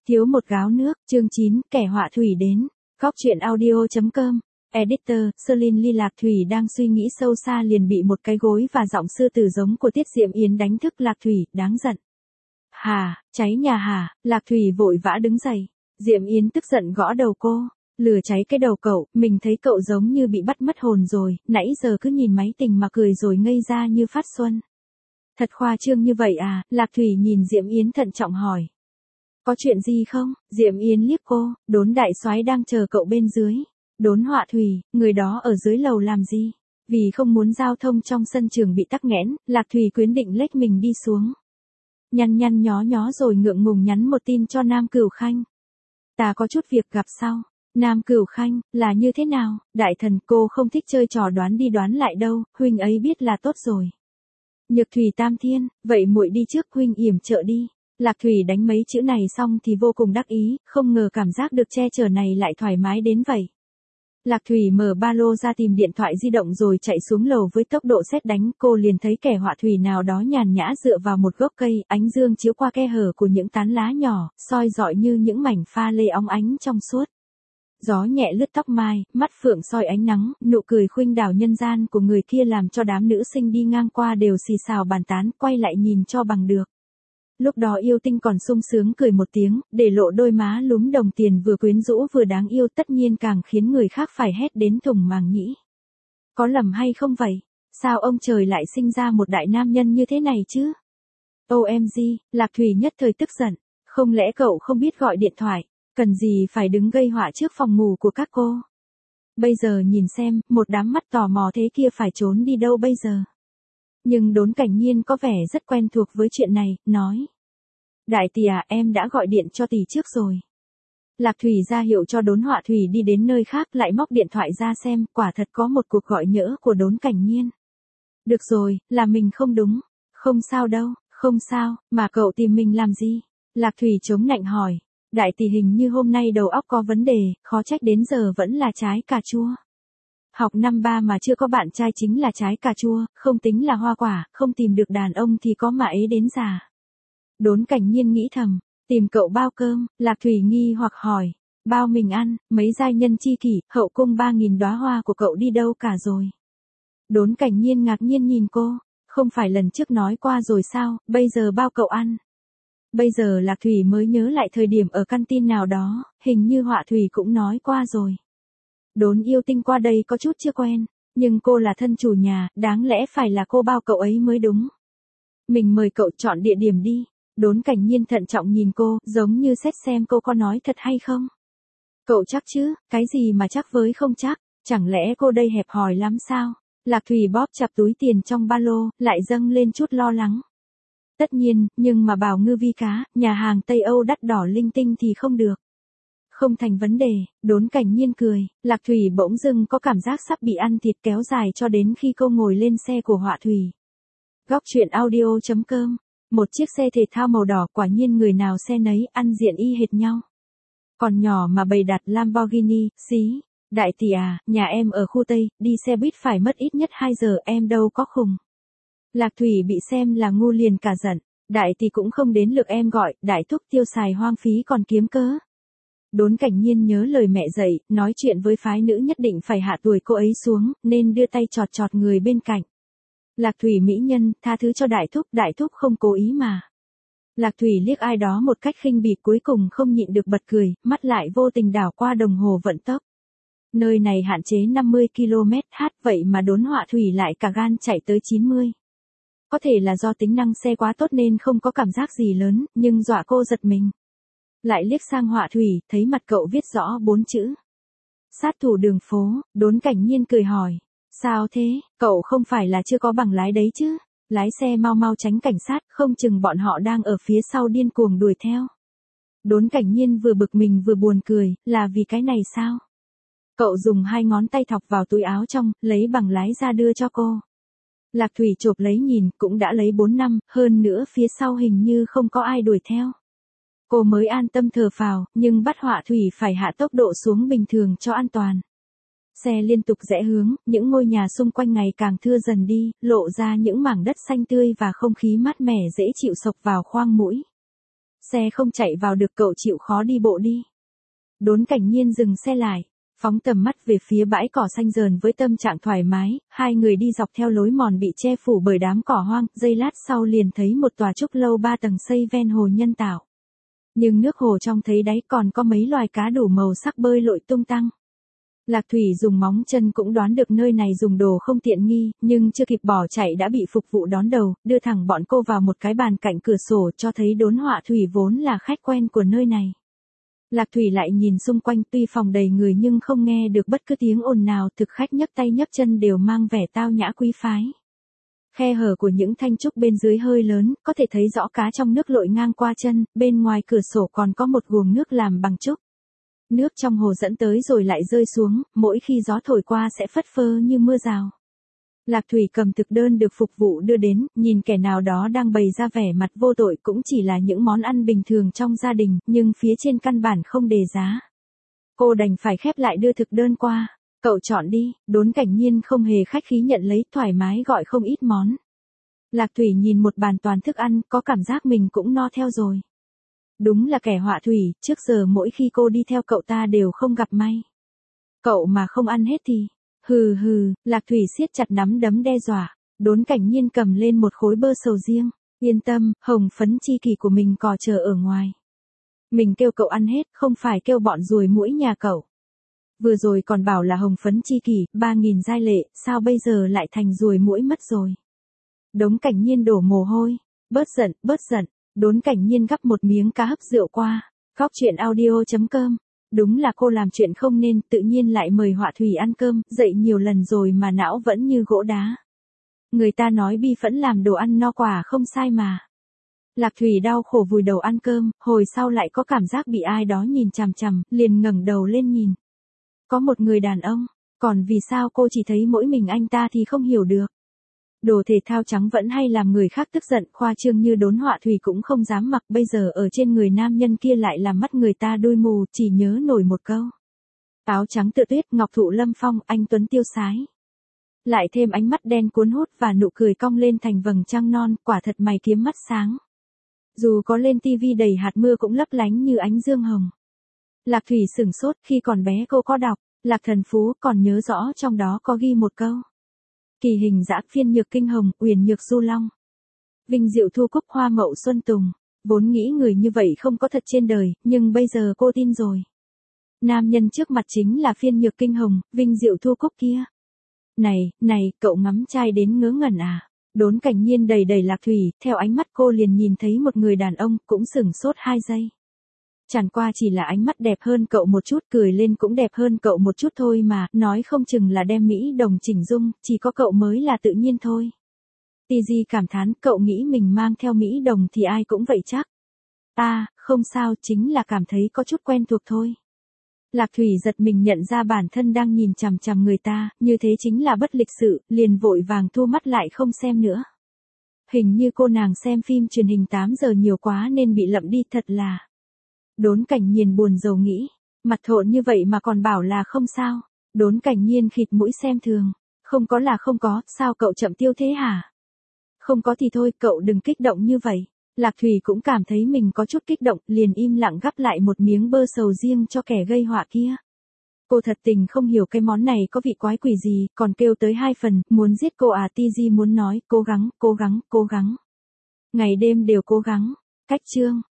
Thiếu một gáo nước, chương 9, kẻ họa thủy đến. Góc truyện audio.com. Editor, Celine Ly. Lạc Thủy đang suy nghĩ sâu xa liền bị một cái gối và giọng sư tử giống của Tiết Diệm Yến đánh thức. Lạc Thủy, đáng giận. Hà, cháy nhà hả? Lạc Thủy vội vã đứng dậy. Diệm Yến tức giận gõ đầu cô. Lửa cháy cái đầu cậu, mình thấy cậu giống như bị bắt mất hồn rồi, nãy giờ cứ nhìn máy tình mà cười rồi ngây ra như phát xuân. Thật khoa trương như vậy à? Lạc Thủy nhìn Diệm Yến thận trọng hỏi. Có chuyện gì không? Diệm Yến liếc cô, Đốn đại soái đang chờ cậu bên dưới. Đốn họa thủy, người đó ở dưới lầu làm gì? Vì không muốn giao thông trong sân trường bị tắc nghẽn, Lạc Thủy quyết định lách mình đi xuống. Nhăn nhăn nhó nhó rồi ngượng ngùng nhắn một tin cho Nam Cửu Khanh. Ta có chút việc gặp sau. Nam Cửu Khanh, là như thế nào? Đại thần, cô không thích chơi trò đoán đi đoán lại đâu, huynh ấy biết là tốt rồi. Nhược Thủy Tam Thiên, vậy muội đi trước, huynh yểm trợ đi. Lạc Thủy đánh mấy chữ này xong thì vô cùng đắc ý, không ngờ cảm giác được che chở này lại thoải mái đến vậy. Lạc Thủy mở ba lô ra tìm điện thoại di động rồi chạy xuống lầu với tốc độ sét đánh, cô liền thấy kẻ họa thủy nào đó nhàn nhã dựa vào một gốc cây, ánh dương chiếu qua khe hở của những tán lá nhỏ, soi rọi như những mảnh pha lê óng ánh trong suốt. Gió nhẹ lướt tóc mai, mắt phượng soi ánh nắng, nụ cười khuynh đảo nhân gian của người kia làm cho đám nữ sinh đi ngang qua đều xì xào bàn tán, quay lại nhìn cho bằng được. Lúc đó Yêu Tinh còn sung sướng cười một tiếng, để lộ đôi má lúm đồng tiền vừa quyến rũ vừa đáng yêu, tất nhiên càng khiến người khác phải hét đến thủng màng nhĩ. Có lầm hay không vậy? Sao ông trời lại sinh ra một đại nam nhân như thế này chứ? OMG, Lạc Thủy nhất thời tức giận. Không lẽ cậu không biết gọi điện thoại? Cần gì phải đứng gây họa trước phòng ngủ của các cô? Bây giờ nhìn xem, một đám mắt tò mò thế kia phải trốn đi đâu bây giờ? Nhưng Đốn Cảnh Nhiên có vẻ rất quen thuộc với chuyện này, nói. Đại tỷ à, em đã gọi điện cho tỷ trước rồi. Lạc Thủy ra hiệu cho Đốn họa thủy đi đến nơi khác, lại móc điện thoại ra xem, quả thật có một cuộc gọi nhỡ của Đốn Cảnh Nhiên. Được rồi, là mình không đúng. Không sao đâu, không sao, mà cậu tìm mình làm gì? Lạc Thủy chống nạnh hỏi. Đại tỷ hình như hôm nay đầu óc có vấn đề, khó trách đến giờ vẫn là trái cà chua. Học năm 3 mà chưa có bạn trai chính là trái cà chua, không tính là hoa quả, không tìm được đàn ông thì có mà ế đến già. Đốn Cảnh Nhiên nghĩ thầm, tìm cậu bao cơm? Lạc Thủy nghi hoặc hỏi. Bao mình ăn, mấy giai nhân chi kỷ, hậu cung 3.000 đóa hoa của cậu đi đâu cả rồi? Đốn Cảnh Nhiên ngạc nhiên nhìn cô, không phải lần trước nói qua rồi sao, bây giờ bao cậu ăn? Bây giờ Lạc Thủy mới nhớ lại thời điểm ở căn tin nào đó, hình như họa thủy cũng nói qua rồi. Đốn Yêu Tinh qua đây có chút chưa quen, nhưng cô là thân chủ nhà, đáng lẽ phải là cô bao cậu ấy mới đúng. Mình mời cậu chọn địa điểm đi. Đốn Cảnh Nhiên thận trọng nhìn cô, giống như xét xem cô có nói thật hay không. Cậu chắc chứ, cái gì mà chắc với không chắc, chẳng lẽ cô đây hẹp hòi lắm sao? Lạc Thủy bóp chặt túi tiền trong ba lô, lại dâng lên chút lo lắng. Tất nhiên, nhưng mà bảo ngư vi cá, nhà hàng Tây Âu đắt đỏ linh tinh thì không được. Không thành vấn đề, Đốn Cảnh Nhiên cười, Lạc Thủy bỗng dưng có cảm giác sắp bị ăn thịt kéo dài cho đến khi cô ngồi lên xe của họa thủy. Góc truyện audio.com. Một chiếc xe thể thao màu đỏ, quả nhiên người nào xe nấy, ăn diện y hệt nhau. Còn nhỏ mà bày đặt Lamborghini, xí. Đại tỷ à, nhà em ở khu Tây, đi xe buýt phải mất ít nhất 2 giờ, em đâu có khùng. Lạc Thủy bị xem là ngu liền cả giận. Đại tỷ cũng không đến lượt em gọi, đại thúc tiêu xài hoang phí còn kiếm cớ. Đốn Cảnh Nhiên nhớ lời mẹ dạy, nói chuyện với phái nữ nhất định phải hạ tuổi cô ấy xuống, nên đưa tay chọt chọt người bên cạnh. Lạc Thủy mỹ nhân, tha thứ cho đại thúc không cố ý mà. Lạc Thủy liếc ai đó một cách khinh bỉ, cuối cùng không nhịn được bật cười, mắt lại vô tình đảo qua đồng hồ vận tốc. Nơi này hạn chế 50 km/h, vậy mà Đốn họa thủy lại cả gan chạy tới 90. Có thể là do tính năng xe quá tốt nên không có cảm giác gì lớn, nhưng dọa cô giật mình. Lại liếc sang họa thủy, thấy mặt cậu viết rõ 4 chữ. Sát thủ đường phố. Đốn Cảnh Nhiên cười hỏi. Sao thế, cậu không phải là chưa có bằng lái đấy chứ? Lái xe mau mau tránh cảnh sát, không chừng bọn họ đang ở phía sau điên cuồng đuổi theo. Đốn Cảnh Nhiên vừa bực mình vừa buồn cười, là vì cái này sao? Cậu dùng 2 ngón tay thọc vào túi áo trong, lấy bằng lái ra đưa cho cô. Lạc Thủy chộp lấy nhìn, cũng đã lấy 4 năm, hơn nữa phía sau hình như không có ai đuổi theo. Cô mới an tâm thở phào, nhưng bắt họa thủy phải hạ tốc độ xuống bình thường cho an toàn. Xe liên tục rẽ hướng, những ngôi nhà xung quanh ngày càng thưa dần đi, lộ ra những mảng đất xanh tươi và không khí mát mẻ dễ chịu xộc vào khoang mũi. xe không chạy vào được cậu chịu khó đi bộ đi. Đốn Cảnh Nhiên dừng xe lại, phóng tầm mắt về phía bãi cỏ xanh rờn với tâm trạng thoải mái, hai người đi dọc theo lối mòn bị che phủ bởi đám cỏ hoang, giây lát sau liền thấy một tòa trúc lâu 3 tầng xây ven hồ nhân tạo. Nhưng nước hồ trong thấy đáy còn có mấy loài cá đủ màu sắc bơi lội tung tăng. Lạc Thủy dùng móng chân cũng đoán được nơi này dùng đồ không tiện nghi, nhưng chưa kịp bỏ chạy đã bị phục vụ đón đầu, đưa thẳng bọn cô vào một cái bàn cạnh cửa sổ cho thấy Đốn Họa Thủy vốn là khách quen của nơi này. Lạc Thủy lại nhìn xung quanh tuy phòng đầy người nhưng không nghe được bất cứ tiếng ồn nào, thực khách nhấc tay nhấc chân đều mang vẻ tao nhã quý phái. Khe hở của những thanh trúc bên dưới hơi lớn, có thể thấy rõ cá trong nước lội ngang qua chân, bên ngoài cửa sổ còn có một guồng nước làm bằng trúc. Nước trong hồ dẫn tới rồi lại rơi xuống, mỗi khi gió thổi qua sẽ phất phơ như mưa rào. Lạc Thủy cầm thực đơn được phục vụ đưa đến, nhìn kẻ nào đó đang bày ra vẻ mặt vô tội cũng chỉ là những món ăn bình thường trong gia đình, nhưng phía trên căn bản không đề giá. Cô đành phải khép lại đưa thực đơn qua. Cậu chọn đi, Đốn Cảnh Nhiên không hề khách khí nhận lấy, thoải mái gọi không ít món. Lạc Thủy nhìn một bàn toàn thức ăn, có cảm giác mình cũng no theo rồi. Đúng là kẻ họa thủy, trước giờ mỗi khi cô đi theo cậu ta đều không gặp may. Cậu mà không ăn hết thì... Hừ hừ, Lạc Thủy siết chặt nắm đấm đe dọa. Đốn Cảnh Nhiên cầm lên một khối bơ sầu riêng. Yên tâm, hồng phấn chi kỷ của mình cò chờ ở ngoài. Mình kêu cậu ăn hết, không phải kêu bọn ruồi muỗi nhà cậu. Vừa rồi còn bảo là hồng phấn chi kỷ, 3.000 giai lệ, sao bây giờ lại thành ruồi muỗi mất rồi. Đốn Cảnh Nhiên đổ mồ hôi. Bớt giận, bớt giận. Đốn Cảnh Nhiên gắp một miếng cá hấp rượu qua. Góc chuyện audio.com. Đúng là cô làm chuyện không nên, tự nhiên lại mời Họa Thủy ăn cơm, dậy nhiều lần rồi mà não vẫn như gỗ đá. Người ta nói bi phẫn làm đồ ăn no quả không sai mà. Lạc Thủy đau khổ vùi đầu ăn cơm, hồi sau lại có cảm giác bị ai đó nhìn chằm chằm, liền ngẩng đầu lên nhìn. Có một người đàn ông, còn vì sao cô chỉ thấy mỗi mình anh ta thì không hiểu được. Đồ thể thao trắng vẫn hay làm người khác tức giận, khoa trương như Đốn Họa Thủy cũng không dám mặc, bây giờ ở trên người nam nhân kia lại làm mắt người ta đôi mù, chỉ nhớ nổi một câu. Áo trắng tựa tuyết, ngọc thụ lâm phong, anh tuấn tiêu sái. Lại thêm ánh mắt đen cuốn hút và nụ cười cong lên thành vầng trăng non, quả thật mày kiếm mắt sáng. Dù có lên tivi đầy hạt mưa cũng lấp lánh như ánh dương hồng. Lạc Thủy sửng sốt, khi còn bé cô có đọc Lạc Thần Phú, còn nhớ rõ trong đó có ghi một câu. Kỳ hình dã phiên nhược kinh hồng, uyển nhược du long. Vinh diệu thu cúc hoa mậu xuân tùng. Vốn nghĩ người như vậy không có thật trên đời, nhưng bây giờ cô tin rồi. Nam nhân trước mặt chính là phiên nhược kinh hồng, vinh diệu thu cúc kia. Này, cậu ngắm trai đến ngớ ngẩn à? Đốn Cảnh Nhiên đầy đầy Lạc Thủy, theo ánh mắt cô liền nhìn thấy một người đàn ông, cũng sửng sốt 2 giây. Chẳng qua chỉ là ánh mắt đẹp hơn cậu một chút, cười lên cũng đẹp hơn cậu một chút thôi mà, nói không chừng là đem Mỹ đồng chỉnh dung, chỉ có cậu mới là tự nhiên thôi. TG cảm thán, cậu nghĩ mình mang theo Mỹ đồng thì ai cũng vậy chắc. Không sao, chính là cảm thấy có chút quen thuộc thôi. Lạc Thủy giật mình nhận ra bản thân đang nhìn chằm chằm người ta, như thế chính là bất lịch sự, liền vội vàng thu mắt lại không xem nữa. Hình như cô nàng xem phim truyền hình 8 giờ nhiều quá nên bị lậm đi, thật là. Đốn Cảnh Nhiên buồn rầu nghĩ, mặt thộn như vậy mà còn bảo là không sao. Đốn Cảnh Nhiên khịt mũi xem thường, không có là không có, sao cậu chậm tiêu thế hả? Không có thì thôi, cậu đừng kích động như vậy. Lạc Thủy cũng cảm thấy mình có chút kích động, liền im lặng gắp lại một miếng bơ sầu riêng cho kẻ gây họa kia. Cô thật tình không hiểu cái món này có vị quái quỷ gì, còn kêu tới 2 phần, muốn giết cô à? TG muốn nói, cố gắng. Ngày đêm đều cố gắng. Cách chương.